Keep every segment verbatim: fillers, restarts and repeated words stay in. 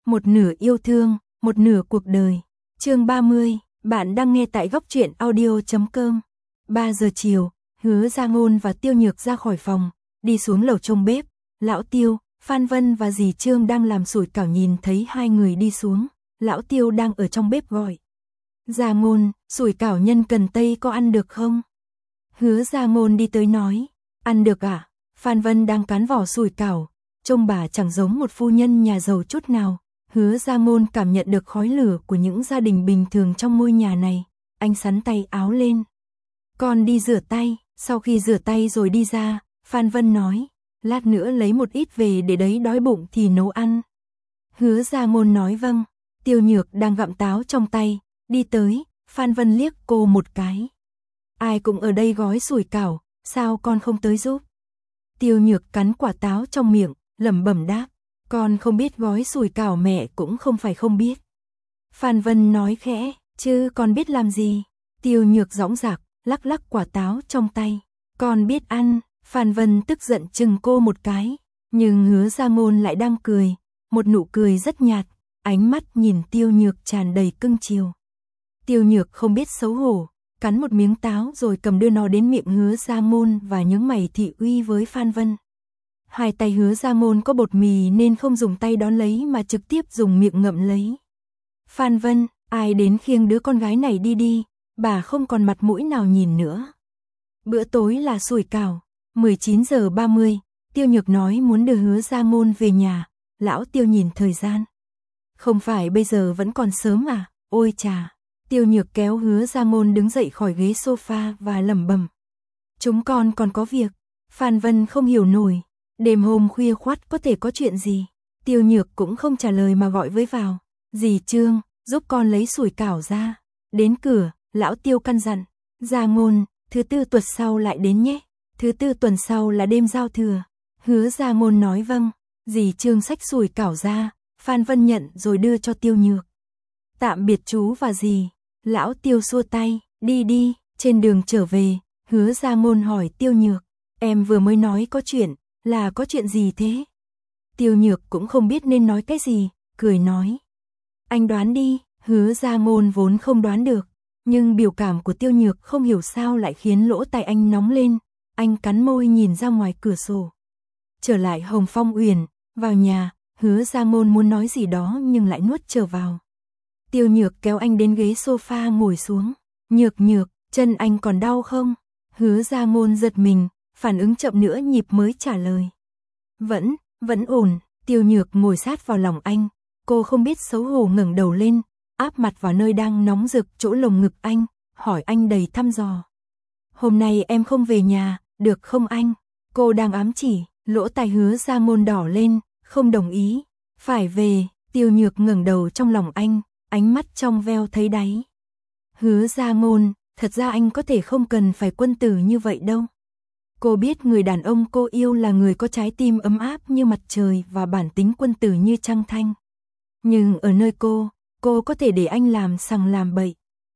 một nửa yêu thương, một nửa cuộc đời. Chương ba mươi, bạn đang nghe tại góc truyện audio chấm com. ba giờ chiều, Hứa Gia Ngôn và Tiêu Nhược ra khỏi phòng, đi xuống lầu trông bếp. Lão Tiêu, Phan Vân và dì Trương đang làm sủi cảo, nhìn thấy hai người đi xuống. Lão Tiêu đang ở trong bếp gọi: Gia Ngôn, sủi cảo nhân cần tây có ăn được không? Hứa Gia Ngôn đi tới nói: Ăn được ạ. À? Phan Vân đang cán vỏ sủi cảo, trông bà chẳng giống một phu nhân nhà giàu chút nào. Hứa Gia Ngôn cảm nhận được khói lửa của những gia đình bình thường trong ngôi nhà này. Anh xắn tay áo lên: Con đi rửa tay. Sau khi rửa tay rồi đi ra, Phan Vân nói: Lát nữa lấy một ít về để đấy đói bụng thì nấu ăn. Hứa Gia Ngôn nói vâng. Tiêu Nhược đang gặm táo trong tay, đi tới. Phan Vân liếc cô một cái: Ai cũng ở đây gói sủi cảo, sao con không tới giúp? Tiêu Nhược cắn quả táo trong miệng, lẩm bẩm đáp: Con không biết gói sủi cảo, mẹ cũng không phải không biết. Phan Vân nói khẽ: Chứ con biết làm gì? Tiêu Nhược dõng dạc, lắc lắc quả táo trong tay: Con biết ăn. Phan Vân tức giận chừng cô một cái, nhưng Hứa Gia Ngôn lại đang cười, một nụ cười rất nhạt, ánh mắt nhìn Tiêu Nhược tràn đầy cưng chiều. Tiêu Nhược không biết xấu hổ, cắn một miếng táo rồi cầm đưa nó đến miệng Hứa Gia Ngôn và nhướng mày thị uy với Phan Vân. Hai tay Hứa Gia Ngôn có bột mì nên không dùng tay đón lấy mà trực tiếp dùng miệng ngậm lấy. Phan Vân, ai đến khiêng đứa con gái này đi đi, bà không còn mặt mũi nào nhìn nữa. Bữa tối là sủi cảo. mười chín giờ ba mươi, Tiêu Nhược nói muốn đưa Hứa Gia Ngôn về nhà. Lão Tiêu nhìn thời gian: Không phải bây giờ vẫn còn sớm à? Ôi chà. Tiêu Nhược kéo Hứa Gia Ngôn đứng dậy khỏi ghế sofa và lẩm bẩm: Chúng con còn có việc. Phan Vân không hiểu nổi, đêm hôm khuya khoắt có thể có chuyện gì. Tiêu Nhược cũng không trả lời mà gọi với vào: Dì Trương, giúp con lấy sủi cảo ra. Đến cửa, Lão Tiêu căn dặn: Gia Ngôn, thứ tư tuần sau lại đến nhé. Thứ tư tuần sau là đêm giao thừa. Hứa Gia Ngôn nói vâng. Dì Trương xách sủi cảo ra, Phan Vân nhận rồi đưa cho Tiêu Nhược. Tạm biệt chú và dì. Lão Tiêu xua tay: Đi đi. Trên đường trở về, Hứa Gia Ngôn hỏi Tiêu Nhược: Em vừa mới nói có chuyện, là có chuyện gì thế? Tiêu Nhược cũng không biết nên nói cái gì, cười nói: Anh đoán đi. Hứa Gia Ngôn vốn không đoán được, nhưng biểu cảm của Tiêu Nhược không hiểu sao lại khiến lỗ tai anh nóng lên. Anh cắn môi nhìn ra ngoài cửa sổ. Trở lại Hồng Phong Uyển, vào nhà, Hứa Gia Ngôn muốn nói gì đó nhưng lại nuốt trở vào. Tiêu Nhược kéo anh đến ghế sofa ngồi xuống. Nhược Nhược, chân anh còn đau không? Hứa Gia Ngôn giật mình, phản ứng chậm nửa nhịp mới trả lời: Vẫn, vẫn ổn. Tiêu Nhược ngồi sát vào lòng anh, cô không biết xấu hổ ngẩng đầu lên, áp mặt vào nơi đang nóng rực chỗ lồng ngực anh, hỏi anh đầy thăm dò: Hôm nay em không về nhà, được không anh? Cô đang ám chỉ. Lỗ tai Hứa Gia Ngôn đỏ lên, không đồng ý. Phải về. Tiêu Nhược ngẩng đầu trong lòng anh, ánh mắt trong veo thấy đáy. Hứa Gia Ngôn, thật ra anh có thể không cần phải quân tử như vậy đâu. Cô biết người đàn ông cô yêu là người có trái tim ấm áp như mặt trời và bản tính quân tử như trăng thanh. Nhưng ở nơi cô, cô có thể để anh làm sằng làm bậy.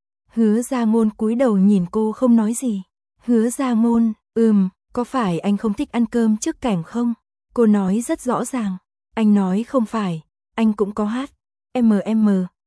Hứa Gia Ngôn cúi đầu nhìn cô không nói gì. Hứa Gia Ngôn, ừm, có phải anh không thích ăn cơm trước cảnh không? Cô nói rất rõ ràng. Anh nói không phải, anh cũng có hát em em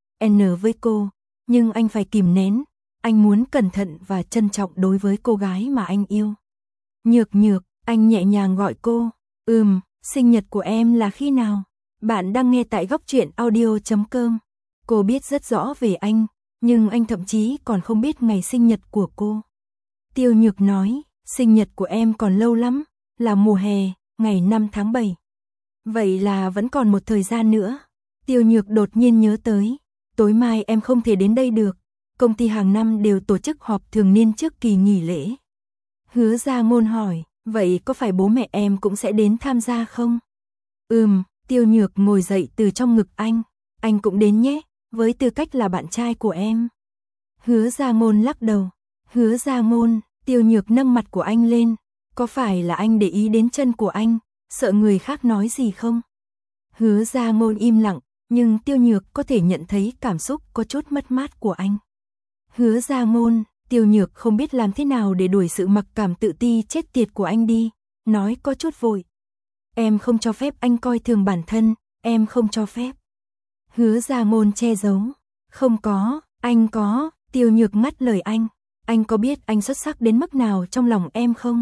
en với cô, nhưng anh phải kìm nén. Anh muốn cẩn thận và trân trọng đối với cô gái mà anh yêu. Nhược Nhược, anh nhẹ nhàng gọi cô. Ừm, sinh nhật của em là khi nào? Bạn đang nghe tại góc truyện audio chấm com. Cô biết rất rõ về anh, nhưng anh thậm chí còn không biết ngày sinh nhật của cô. Tiêu Nhược nói: Sinh nhật của em còn lâu lắm, là mùa hè, ngày năm tháng bảy. Vậy là vẫn còn một thời gian nữa. Tiêu Nhược đột nhiên nhớ tới, tối mai em không thể đến đây được. Công ty hàng năm đều tổ chức họp thường niên trước kỳ nghỉ lễ. Hứa Gia Ngôn hỏi: Vậy có phải bố mẹ em cũng sẽ đến tham gia không? Ừm. Tiêu Nhược ngồi dậy từ trong ngực anh. Anh cũng đến nhé, với tư cách là bạn trai của em. Hứa Gia Ngôn lắc đầu. Hứa Gia Ngôn. Tiêu Nhược nâng mặt của anh lên. Có phải là anh để ý đến chân của anh, sợ người khác nói gì không? Hứa Gia Ngôn im lặng, nhưng Tiêu Nhược có thể nhận thấy cảm xúc có chút mất mát của anh. Hứa Gia Ngôn. Tiêu Nhược không biết làm thế nào để đuổi sự mặc cảm tự ti chết tiệt của anh đi, nói có chút vội: Em không cho phép anh coi thường bản thân, em không cho phép. Hứa Gia Ngôn che giấu. Không có, anh có, Tiêu Nhược ngắt lời anh. Anh có biết anh xuất sắc đến mức nào trong lòng em không?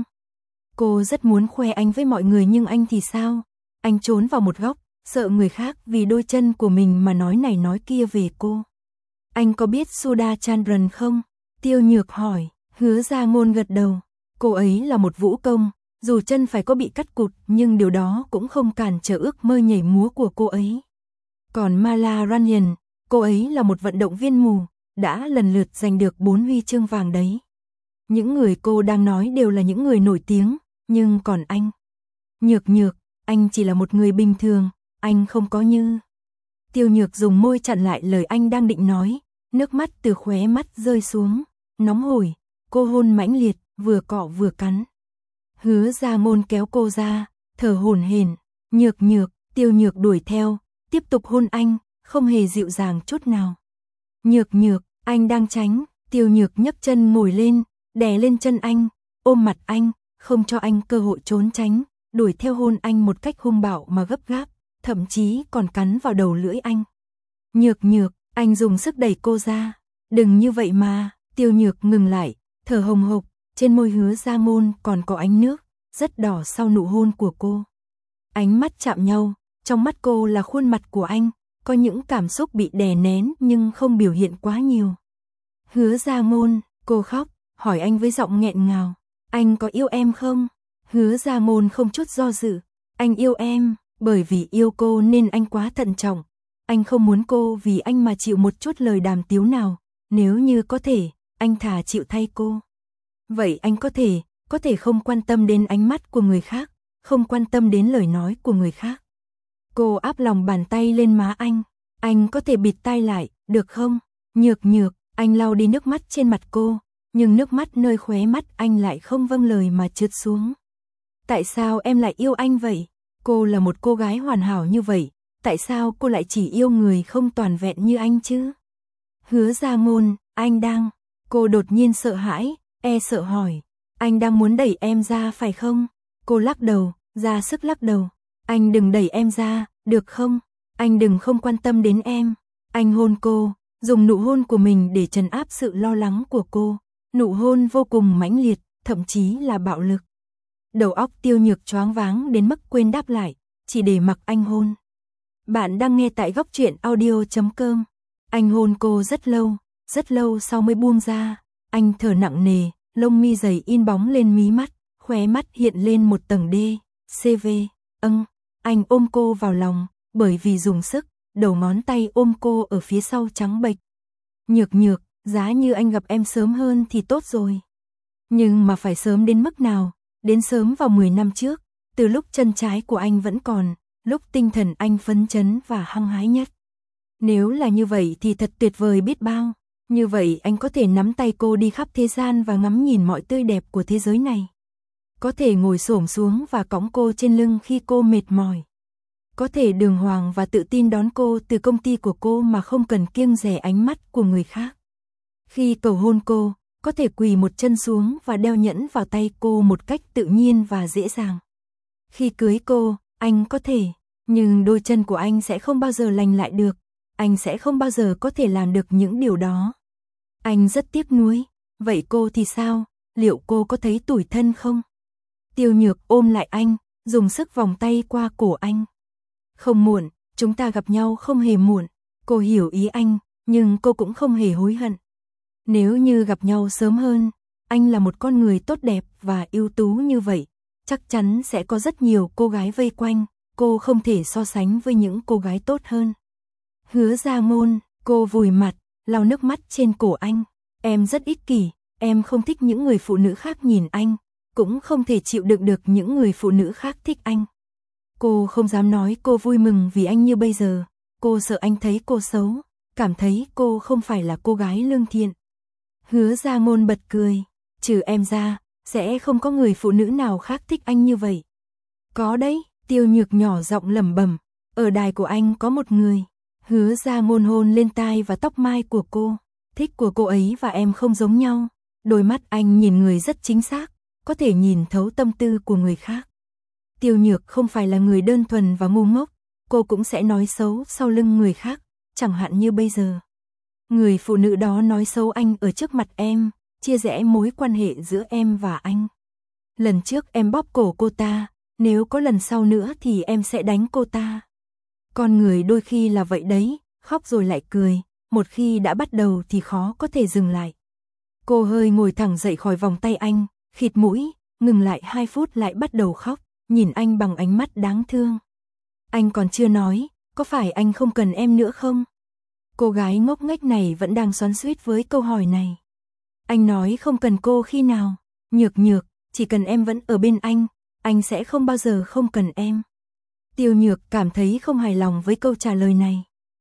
Cô rất muốn khoe anh với mọi người nhưng anh thì sao? Anh trốn vào một góc, sợ người khác vì đôi chân của mình mà nói này nói kia về cô. Anh có biết Sudha Chandran không? Tiêu Nhược hỏi. Hứa Gia Ngôn gật đầu. Cô ấy là một vũ công, dù chân phải có bị cắt cụt nhưng điều đó cũng không cản trở ước mơ nhảy múa của cô ấy. Còn Mala Ranyan, cô ấy là một vận động viên mù, đã lần lượt giành được bốn huy chương vàng đấy. Những người cô đang nói đều là những người nổi tiếng, nhưng còn anh. Nhược Nhược, anh chỉ là một người bình thường, anh không có như. Tiêu Nhược dùng môi chặn lại lời anh đang định nói, nước mắt từ khóe mắt rơi xuống, nóng hổi, cô hôn mãnh liệt, vừa cọ vừa cắn. Hứa Gia Ngôn kéo cô ra, thở hổn hển. Nhược Nhược, Tiêu Nhược đuổi theo, tiếp tục hôn anh, không hề dịu dàng chút nào. Nhược Nhược, anh đang tránh. Tiêu Nhược nhấc chân ngồi lên, đè lên chân anh, ôm mặt anh, không cho anh cơ hội trốn tránh, đuổi theo hôn anh một cách hung bạo mà gấp gáp, thậm chí còn cắn vào đầu lưỡi anh. Nhược Nhược, anh dùng sức đẩy cô ra. Đừng như vậy mà. Tiêu Nhược ngừng lại, thở hồng hộc, trên môi Hứa Gia Ngôn còn có ánh nước, rất đỏ sau nụ hôn của cô. Ánh mắt chạm nhau, trong mắt cô là khuôn mặt của anh, có những cảm xúc bị đè nén nhưng không biểu hiện quá nhiều. Hứa Gia Ngôn, cô khóc, hỏi anh với giọng nghẹn ngào, anh có yêu em không? Hứa Gia Ngôn không chút do dự, anh yêu em, bởi vì yêu cô nên anh quá thận trọng. Anh không muốn cô vì anh mà chịu một chút lời đàm tiếu nào, nếu như có thể, anh thà chịu thay cô. Vậy anh có thể, có thể không quan tâm đến ánh mắt của người khác, không quan tâm đến lời nói của người khác. Cô áp lòng bàn tay lên má anh, anh có thể bịt tai lại, được không? Nhược Nhược, anh lau đi nước mắt trên mặt cô, nhưng nước mắt nơi khóe mắt anh lại không vâng lời mà trượt xuống. Tại sao em lại yêu anh vậy? Cô là một cô gái hoàn hảo như vậy, tại sao cô lại chỉ yêu người không toàn vẹn như anh chứ? Hứa Gia Ngôn, anh đang... Cô đột nhiên sợ hãi, e sợ hỏi, anh đang muốn đẩy em ra phải không? Cô lắc đầu, ra sức lắc đầu. Anh đừng đẩy em ra, được không? Anh đừng không quan tâm đến em. Anh hôn cô, dùng nụ hôn của mình để trấn áp sự lo lắng của cô. Nụ hôn vô cùng mãnh liệt, thậm chí là bạo lực. Đầu óc Tiêu Nhược choáng váng đến mức quên đáp lại, chỉ để mặc anh hôn. Bạn đang nghe tại góc truyện audio chấm com. Anh hôn cô rất lâu, rất lâu sau mới buông ra. Anh thở nặng nề, lông mi dày in bóng lên mí mắt, khóe mắt hiện lên một tầng đê, xê vê, âng. Anh ôm cô vào lòng, bởi vì dùng sức, đầu ngón tay ôm cô ở phía sau trắng bệch. Nhược Nhược, giá như anh gặp em sớm hơn thì tốt rồi. Nhưng mà phải sớm đến mức nào? Đến sớm vào mười năm trước, từ lúc chân trái của anh vẫn còn, lúc tinh thần anh phấn chấn và hăng hái nhất. Nếu là như vậy thì thật tuyệt vời biết bao. Như vậy anh có thể nắm tay cô đi khắp thế gian và ngắm nhìn mọi tươi đẹp của thế giới này. Có thể ngồi xổm xuống và cõng cô trên lưng khi cô mệt mỏi. Có thể đường hoàng và tự tin đón cô từ công ty của cô mà không cần kiêng dè ánh mắt của người khác. Khi cầu hôn cô, có thể quỳ một chân xuống và đeo nhẫn vào tay cô một cách tự nhiên và dễ dàng. Khi cưới cô, anh có thể, nhưng đôi chân của anh sẽ không bao giờ lành lại được. Anh sẽ không bao giờ có thể làm được những điều đó. Anh rất tiếc nuối. Vậy cô thì sao? Liệu cô có thấy tủi thân không? Tiêu Nhược ôm lại anh, dùng sức vòng tay qua cổ anh. Không muộn, chúng ta gặp nhau không hề muộn. Cô hiểu ý anh, nhưng cô cũng không hề hối hận. Nếu như gặp nhau sớm hơn, anh là một con người tốt đẹp và ưu tú như vậy, chắc chắn sẽ có rất nhiều cô gái vây quanh, cô không thể so sánh với những cô gái tốt hơn. Hứa Gia Ngôn, cô vùi mặt, lau nước mắt trên cổ anh. Em rất ích kỷ, em không thích những người phụ nữ khác nhìn anh, cũng không thể chịu đựng được những người phụ nữ khác thích anh. Cô không dám nói cô vui mừng vì anh như bây giờ, cô sợ anh thấy cô xấu, cảm thấy cô không phải là cô gái lương thiện. Hứa Gia Ngôn bật cười, trừ em ra, sẽ không có người phụ nữ nào khác thích anh như vậy. Có đấy, Tiêu Nhược nhỏ giọng lẩm bẩm, ở đài của anh có một người. Hứa Gia Ngôn hôn lên tai và tóc mai của cô, thích của cô ấy và em không giống nhau. Đôi mắt anh nhìn người rất chính xác, có thể nhìn thấu tâm tư của người khác. Tiêu Nhược không phải là người đơn thuần và ngu ngốc, cô cũng sẽ nói xấu sau lưng người khác, chẳng hạn như bây giờ. Người phụ nữ đó nói xấu anh ở trước mặt em, chia rẽ mối quan hệ giữa em và anh. Lần trước em bóp cổ cô ta, nếu có lần sau nữa thì em sẽ đánh cô ta. Con người đôi khi là vậy đấy, khóc rồi lại cười, một khi đã bắt đầu thì khó có thể dừng lại. Cô hơi ngồi thẳng dậy khỏi vòng tay anh, khịt mũi, ngừng lại hai phút lại bắt đầu khóc, nhìn anh bằng ánh mắt đáng thương. Anh còn chưa nói, có phải anh không cần em nữa không? Cô gái ngốc nghếch này vẫn đang xoắn xuýt với câu hỏi này. Anh nói không cần cô khi nào? Nhược nhược, chỉ cần em vẫn ở bên anh, anh sẽ không bao giờ không cần em. Tiêu Nhược cảm thấy không hài lòng với câu trả lời này.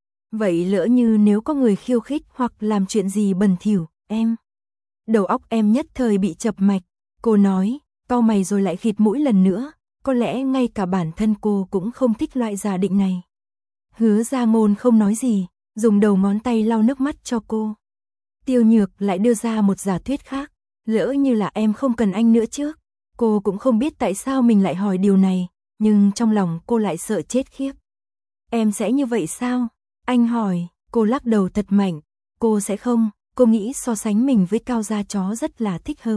Vậy lỡ như nếu có người khiêu khích hoặc làm chuyện gì bẩn thỉu, em. Đầu óc em nhất thời bị chập mạch, cô nói, cau mày rồi lại khịt mũi lần nữa, có lẽ ngay cả bản thân cô cũng không thích loại giả định này. Hứa Gia Ngôn không nói gì, dùng đầu ngón tay lau nước mắt cho cô. Tiêu Nhược lại đưa ra một giả thuyết khác, lỡ như là em không cần anh nữa chứ. Cô cũng không biết tại sao mình lại hỏi điều này, nhưng trong lòng cô lại sợ chết khiếp. Em sẽ như vậy sao? Anh hỏi, cô lắc đầu thật mạnh, cô sẽ không, cô nghĩ so sánh mình với Cao Gia Chó rất là thích hợp.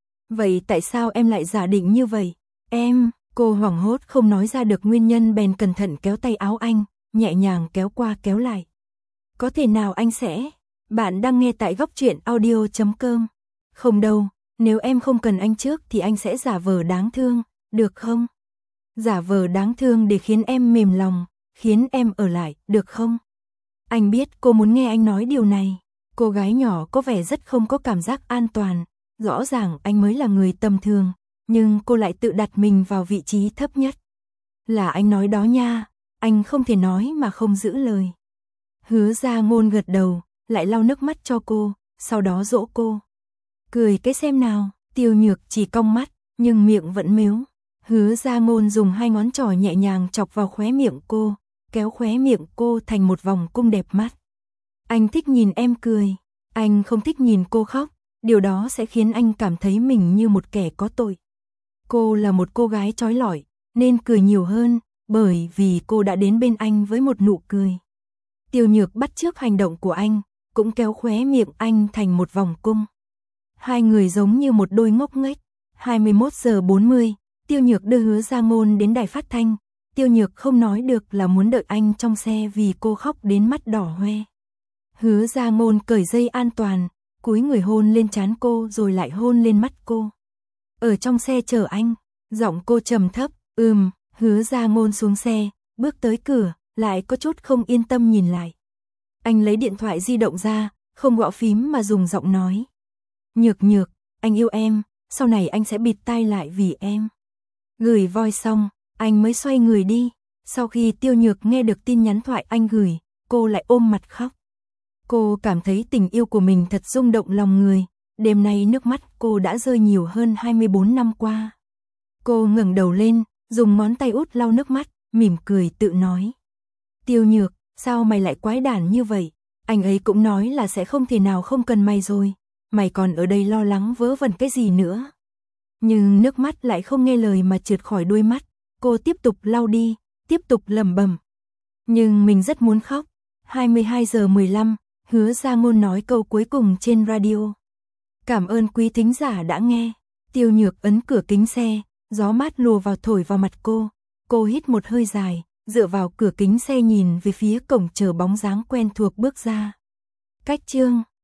Vậy tại sao em lại giả định như vậy? Em, cô hoảng hốt không nói ra được nguyên nhân bèn cẩn thận kéo tay áo anh, nhẹ nhàng kéo qua kéo lại. Có thể nào anh sẽ? Bạn đang nghe tại góc truyện audio chấm com. Không đâu, nếu em không cần anh trước thì anh sẽ giả vờ đáng thương, được không? Giả vờ đáng thương để khiến em mềm lòng, khiến em ở lại, được không? Anh biết cô muốn nghe anh nói điều này. Cô gái nhỏ có vẻ rất không có cảm giác an toàn. Rõ ràng anh mới là người tầm thường, nhưng cô lại tự đặt mình vào vị trí thấp nhất. Là anh nói đó nha, anh không thể nói mà không giữ lời. Hứa Gia Ngôn gật đầu, lại lau nước mắt cho cô, sau đó dỗ cô. Cười cái xem nào, Tiêu Nhược chỉ cong mắt, nhưng miệng vẫn mếu. Hứa Gia Ngôn dùng hai ngón trỏ nhẹ nhàng chọc vào khóe miệng cô, kéo khóe miệng cô thành một vòng cung đẹp mắt. Anh thích nhìn em cười, anh không thích nhìn cô khóc, điều đó sẽ khiến anh cảm thấy mình như một kẻ có tội. Cô là một cô gái trói lọi, nên cười nhiều hơn, bởi vì cô đã đến bên anh với một nụ cười. Tiêu Nhược bắt chước hành động của anh, cũng kéo khóe miệng anh thành một vòng cung. Hai người giống như một đôi ngốc nghếch. hai mươi mốt giờ bốn mươi, Tiêu Nhược đưa Hứa Gia Ngôn đến đài phát thanh. Tiêu Nhược không nói được là muốn đợi anh trong xe vì cô khóc đến mắt đỏ hoe. Hứa Gia Ngôn cởi dây an toàn, cúi người hôn lên trán cô rồi lại hôn lên mắt cô. Ở trong xe chờ anh, giọng cô trầm thấp, ừm, Hứa Gia Ngôn xuống xe, bước tới cửa, lại có chút không yên tâm nhìn lại. Anh lấy điện thoại di động ra, không gõ phím mà dùng giọng nói. Nhược Nhược, anh yêu em, sau này anh sẽ bịt tai lại vì em. Gửi voice xong, anh mới xoay người đi. Sau khi Tiêu Nhược nghe được tin nhắn thoại anh gửi, cô lại ôm mặt khóc. Cô cảm thấy tình yêu của mình thật rung động lòng người. Đêm nay nước mắt cô đã rơi nhiều hơn hai mươi bốn năm qua. Cô ngẩng đầu lên, dùng ngón tay út lau nước mắt, mỉm cười tự nói. Tiêu Nhược, sao mày lại quái đản như vậy? Anh ấy cũng nói là sẽ không thể nào không cần mày rồi. Mày còn ở đây lo lắng vớ vẩn cái gì nữa? Nhưng nước mắt lại không nghe lời mà trượt khỏi đôi mắt. Cô tiếp tục lau đi, tiếp tục lẩm bẩm. Nhưng mình rất muốn khóc. hai mươi hai giờ mười lăm, Hứa Gia Ngôn nói câu cuối cùng trên radio. Cảm ơn quý thính giả đã nghe. Tiêu Nhược ấn cửa kính xe, gió mát lùa vào thổi vào mặt cô. Cô hít một hơi dài, dựa vào cửa kính xe nhìn về phía cổng chờ bóng dáng quen thuộc bước ra. Cách chương